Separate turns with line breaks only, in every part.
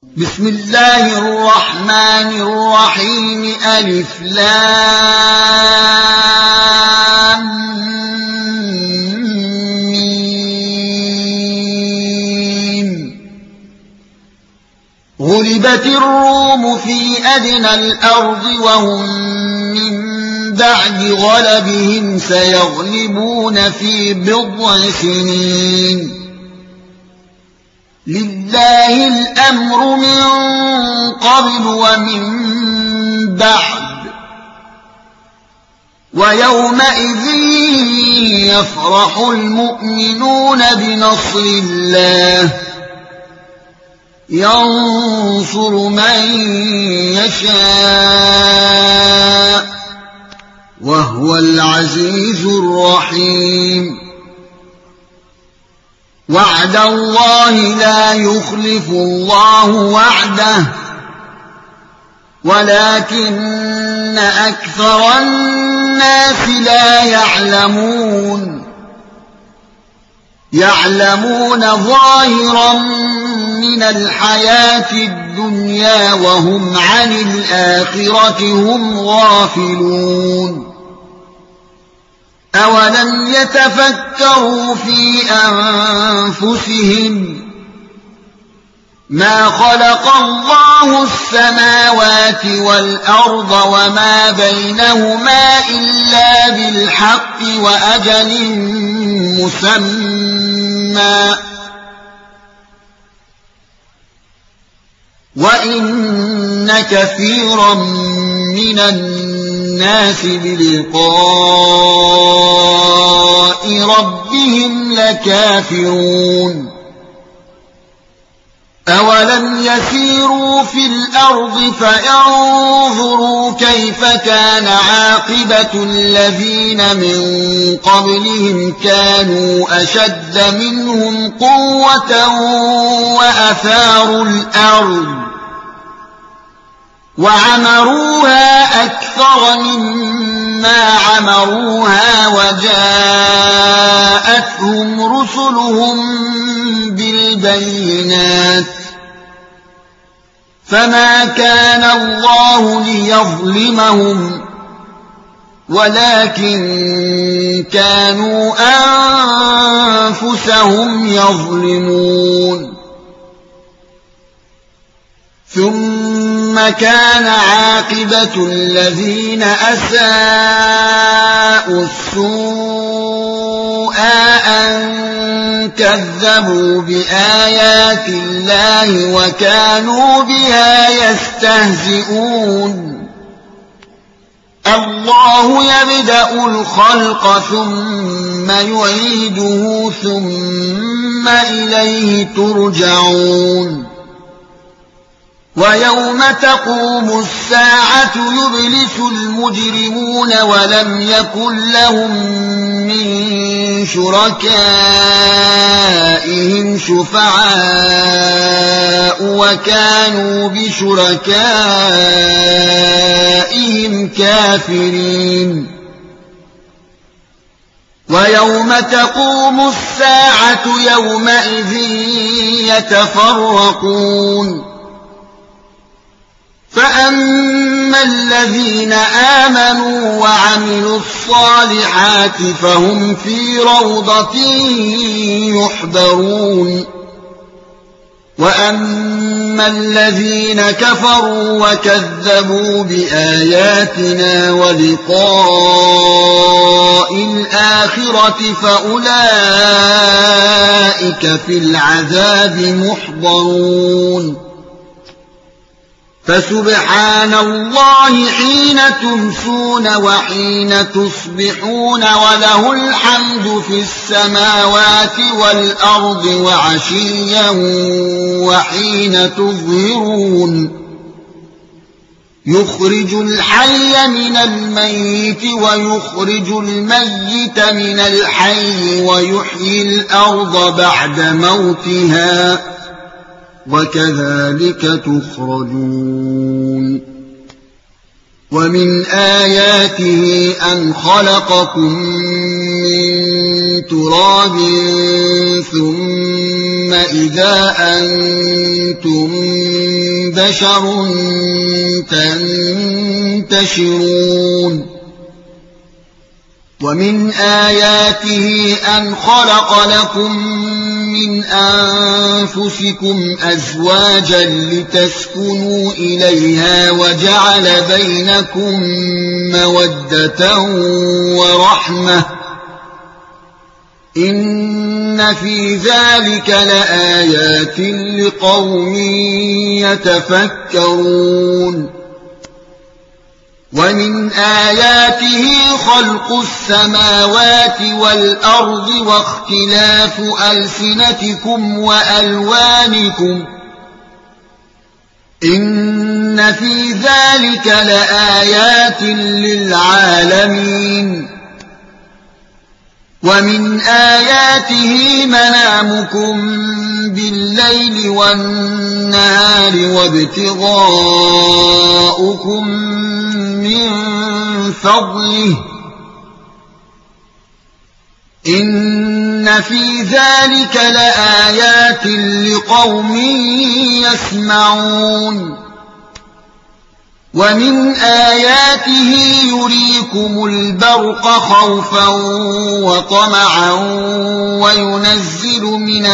بسم الله الرحمن الرحيم ألف لام ميم. غلبت الروم في أدنى الأرض وهم من بعد غلبهم سيغلبون في بضع سنين. لله الأمر من قبل ومن بعد ويومئذ يفرح المؤمنون بنصر الله ينصر من يشاء وهو العزيز الرحيم. وعد الله لا يخلف الله وعده ولكن أكثر الناس لا يعلمون ظاهرا من الحياة الدنيا وهم عن الآخرة هم غافلون. أولم يتفكروا في أنفسهم ما خلق الله السماوات والأرض وما بينهما إلا بالحق وأجل مسمى وإن كثيرا من الناس بلقاء ربهم لكافرون. أولم يسيروا في الأرض فينظروا كيف كان عاقبة الذين من قبلهم كانوا أشد منهم قوة وأثاروا الأرض وعمروها أكثر مما عمروها وجاءتهم رسلهم بالبينات فما كان الله ليظلمهم ولكن كانوا أنفسهم يظلمون. ثم كان عاقبة الذين أساءوا السوء أن كذبوا بآيات الله وكانوا بها يستهزئون. الله يبدأ الخلق ثم يعيده ثم إليه ترجعون. ويوم تقوم الساعة يبلس المجرمون ولم يكن لهم من شركائهم شفعاء وكانوا بشركائهم كافرين. ويوم تقوم الساعة يومئذ يتفرقون. فأما الذين آمنوا وعملوا الصالحات فهم في روضة يحبرون. وأما الذين كفروا وكذبوا بآياتنا ولقاء الآخرة فأولئك في العذاب محضرون. فسبحان الله حين تمسون وحين تصبحون وله الحمد في السماوات والأرض وعشيا وحين تظهرون. يخرج الحي من الميت ويخرج الميت من الحي ويحيي الأرض بعد موتها وكذلك تخرجون. ومن آياته أن خلقكم من تراب ثم إذا أنتم بشر تنتشرون ومن آياته أن خلق لكم من أنفسكم أزواجا لتسكنوا إليها وجعل بينكم مودة ورحمة إن في ذلك لآيات لقوم يتفكرون ومن آياته خلق السماوات والأرض واختلاف ألسنتكم وألوانكم إن في ذلك لآيات للعالمين ومن آياته منامكم بالليل والنهار وابتغاؤكم من فضله إن في ذلك لآيات لقوم يسمعون ومن آياته يريكم البرق خوفا وطمعا وينزل من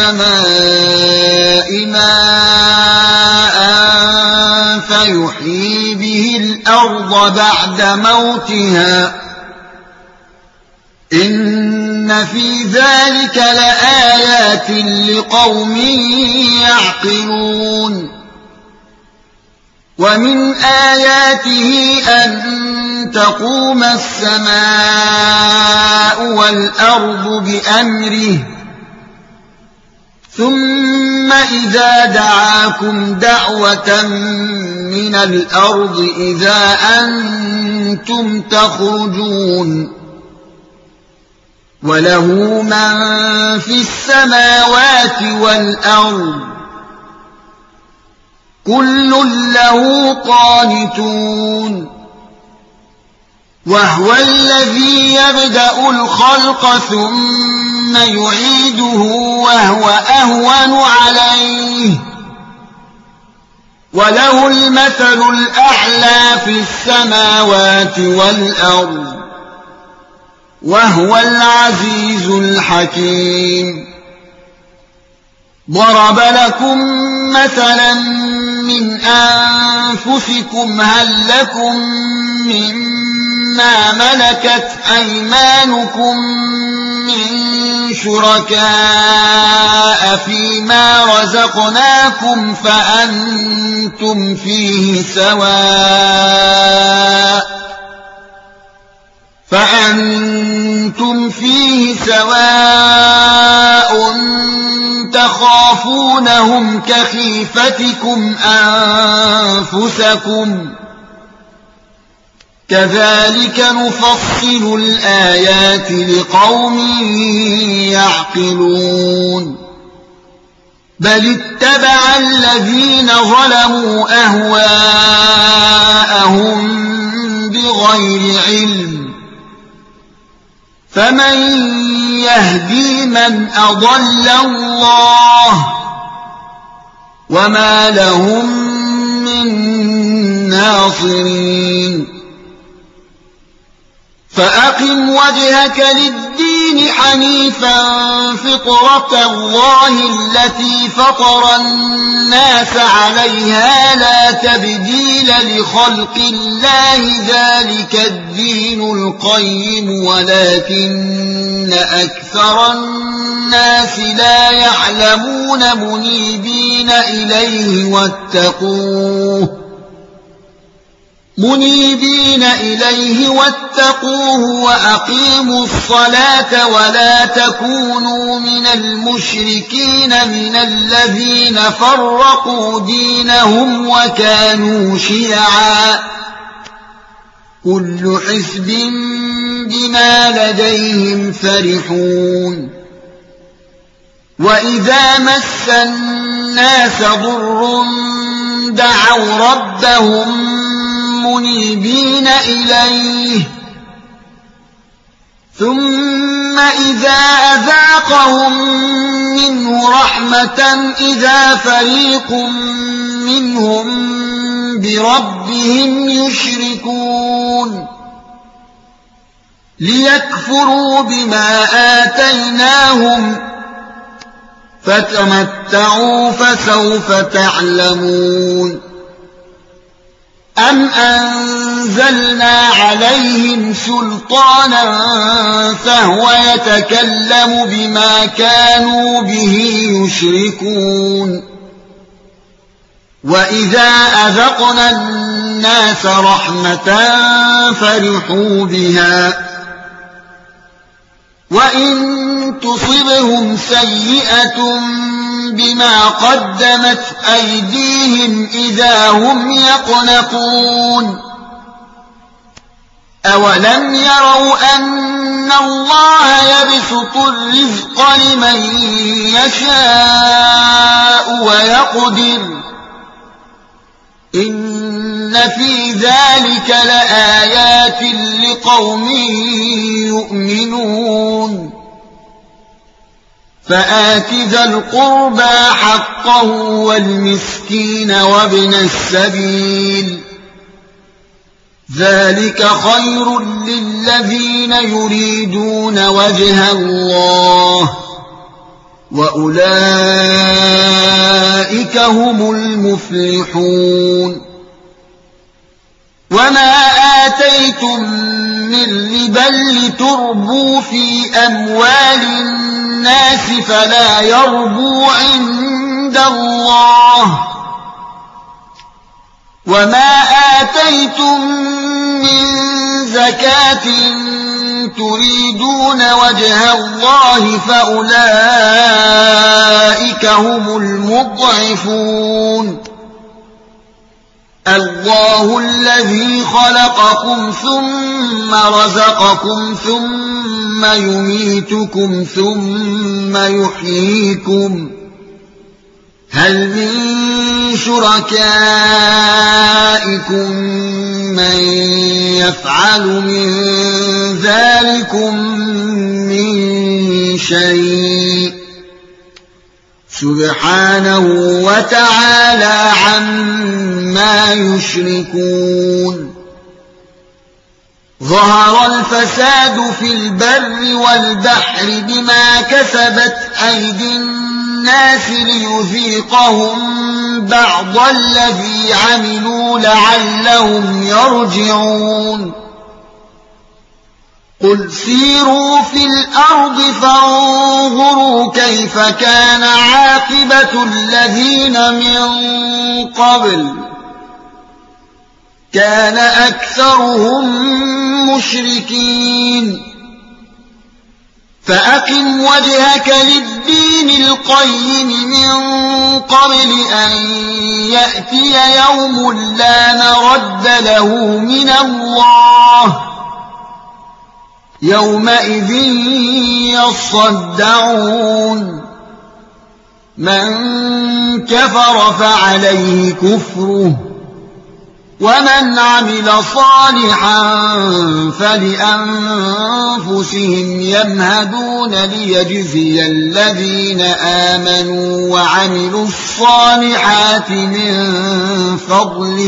السماء ماء فيحيي به الأرض بعد موتها إن في ذلك لآيات لقوم يعقلون ومن آياته أن تقوم السماء والأرض بأمره ثم إذا دعاكم دعوة من الأرض إذا أنتم تخرجون وله من في السماوات والأرض كل له قانتون وهو الذي يبدأ الخلق ثم يعيده وهو أهون عليه وله المثل الأعلى في السماوات والأرض وهو العزيز الحكيم ضرب لكم مثلا من أنفسكم هل لكم مما ملكت أيمانكم من شركاء فيما رزقناكم فأنتم فيه سواء تخافونهم كخيفتكم أنفسكم كذلك نفصل الآيات لقوم يعقلون بل اتبع الذين ظلموا أهواءهم بغير علم فمن يهدي من أضل الله وما لهم من ناصرين فأقم وجهك للدين حنيفا فطرة الله التي فطر الناس عليها لا تبديل لخلق الله ذلك الدين القيم ولكن أكثر الناس لا يعلمون منيبين إليه واتقوه وأقيموا الصلاة ولا تكونوا من المشركين من الذين فرقوا دينهم وكانوا شيعا كل حزب بما لديهم فرحون وإذا مس الناس ضر دعوا ربهم منيبين إليه ثم إذا أذاقهم منه رحمة إذا فريق منهم بربهم يشركون ليكفروا بما آتيناهم فتمتعوا فسوف تعلمون أم أنزلنا عليهم سلطانا فهو يتكلم بما كانوا به يشركون وإذا أذقنا الناس رحمة فرحوا بها وإن تصبهم سيئة بما قدمت أيديهم إذا هم يقنطون أولم يروا أن الله يبسط الرزق لمن يشاء ويقدر إن في ذلك لآيات لقوم يؤمنون فآت ذا القربى حقه والمسكين وابن السبيل ذلك خير للذين يريدون وجه الله وأولئك هم المفلحون وما آتيتم من ربا لتربوا في أموال الناس فلا يربو عند الله وما آتيتم من زكاة تريدون وجه الله فأولئك هم المضعفون الله الذي خلقكم ثم رزقكم ثم يميتكم ثم يحييكم هل من شركائكم من يفعل من ذلكم من شيء سبحانه وتعالى عما يشركون ظهر الفساد في البر والبحر بما كسبت أيدي الناس ليذيقهم بعض الذي عملوا لعلهم يرجعون قل سيروا في الأرض فانظروا كيف كان عاقبة الذين من قبل كان أكثرهم مشركين فأقم وجهك للدين القيم من قبل أن يأتي يوم لا مرد له من الله يومئذ يصدعون من كفر فعليه كفره ومن عمل صالحا فلأنفسهم يمهدون ليجزي الذين آمنوا وعملوا الصالحات من فضله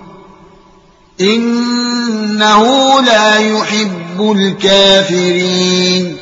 إنه لا يحب الكافرين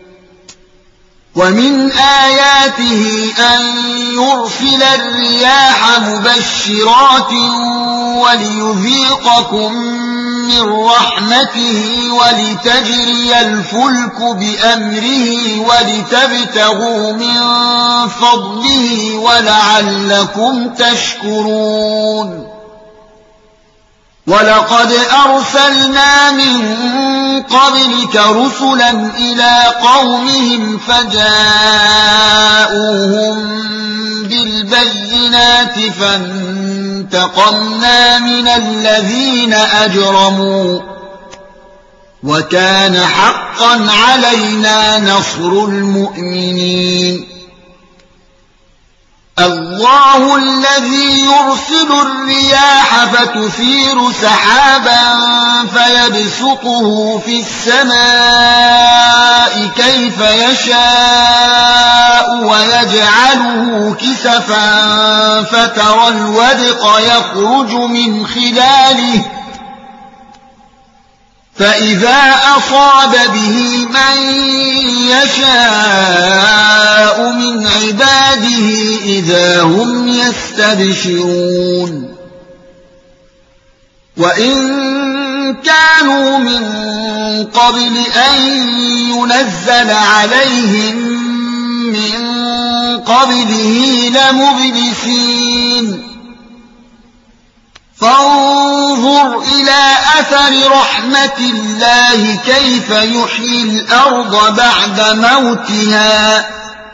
ومن آياته أن يرسل الرياح مبشرات وليذيقكم من رحمته ولتجري الفلك بأمره ولتبتغوا من فضله ولعلكم تشكرون ولقد أرسلنا من قبلك رسلا إلى قومهم فجاءوهم بالبينات فانتقمنا من الذين أجرموا وكان حقا علينا نصر المؤمنين الله الذي يرسل الرياح فتثير سحابا فيبسطه في السماء كيف يشاء ويجعله كسفا فترى الودق يخرج من خلاله فإذا أصاب به من يشاء من عباده إذا هم يستبشرون وإن كانوا من قبل أن ينزل عليهم من قبله لمبلسين فانظر إلى أثر رحمة الله كيف يحيي الأرض بعد موتها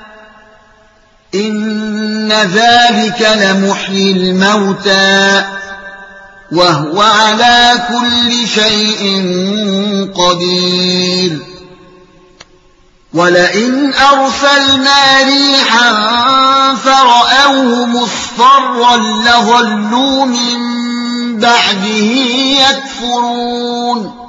إن ذلك لمحيي الموتى وهو على كل شيء قدير ولئن أرسلنا ريحا فرأوه مصفرا لظلوا من بعده يكفرون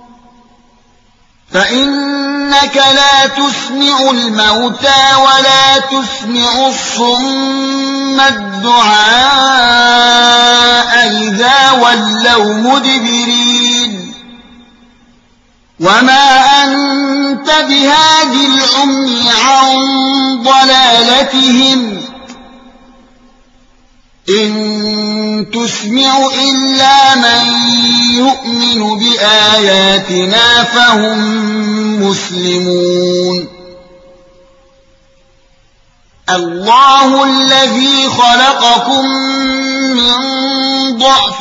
فإنك لا تسمع الموتى ولا تسمع الصم الدعاء إذا ولوا مدبرين وما أنت بهاد العمي عن ضلالتهم إن تسمع إلا من يؤمن بآياتنا فهم مسلمون الله الذي خلقكم من ضعف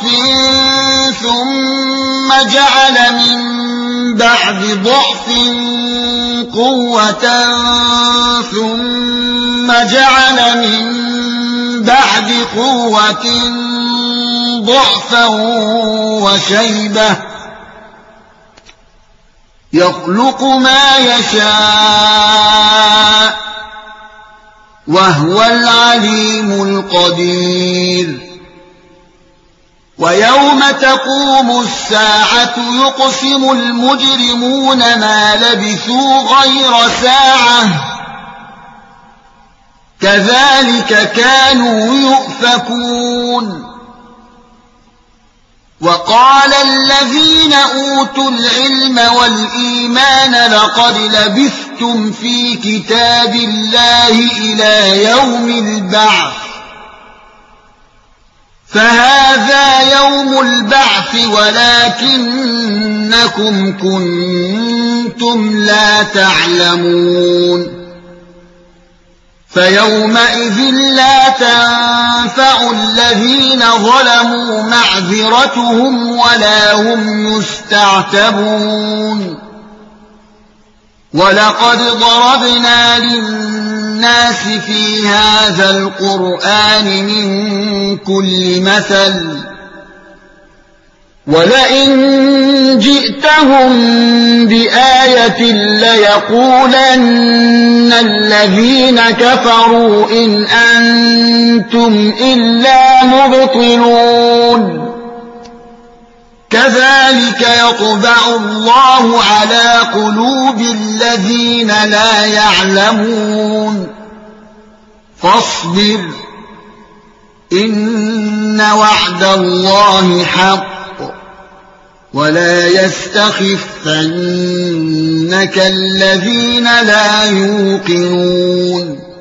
ثم جعل من بعد ضعف قوة ثم جعل من بعد قوة ضعفا وشيبة يخلق ما يشاء وهو العليم القدير ويوم تقوم الساعة يقسم المجرمون ما لبثوا غير ساعة كذلك كانوا يؤفكون وقال الذين أوتوا العلم والإيمان لقد لبثتم في كتاب الله إلى يوم البعث فهذا يوم البعث ولكنكم كنتم لا تعلمون فيومئذ لا تنفع الذين ظلموا معذرتهم ولا هم يستعتبون ولقد ضربنا للناس في هذا القرآن من كل مثل ولئن جئتهم بآية ليقولن الذين كفروا إن أنتم إلا مبطلون كذلك يطبع الله على قلوب الذين لا يعلمون فاصبر إن وعد الله حق ولا يستخفنك الذين لا يوقنون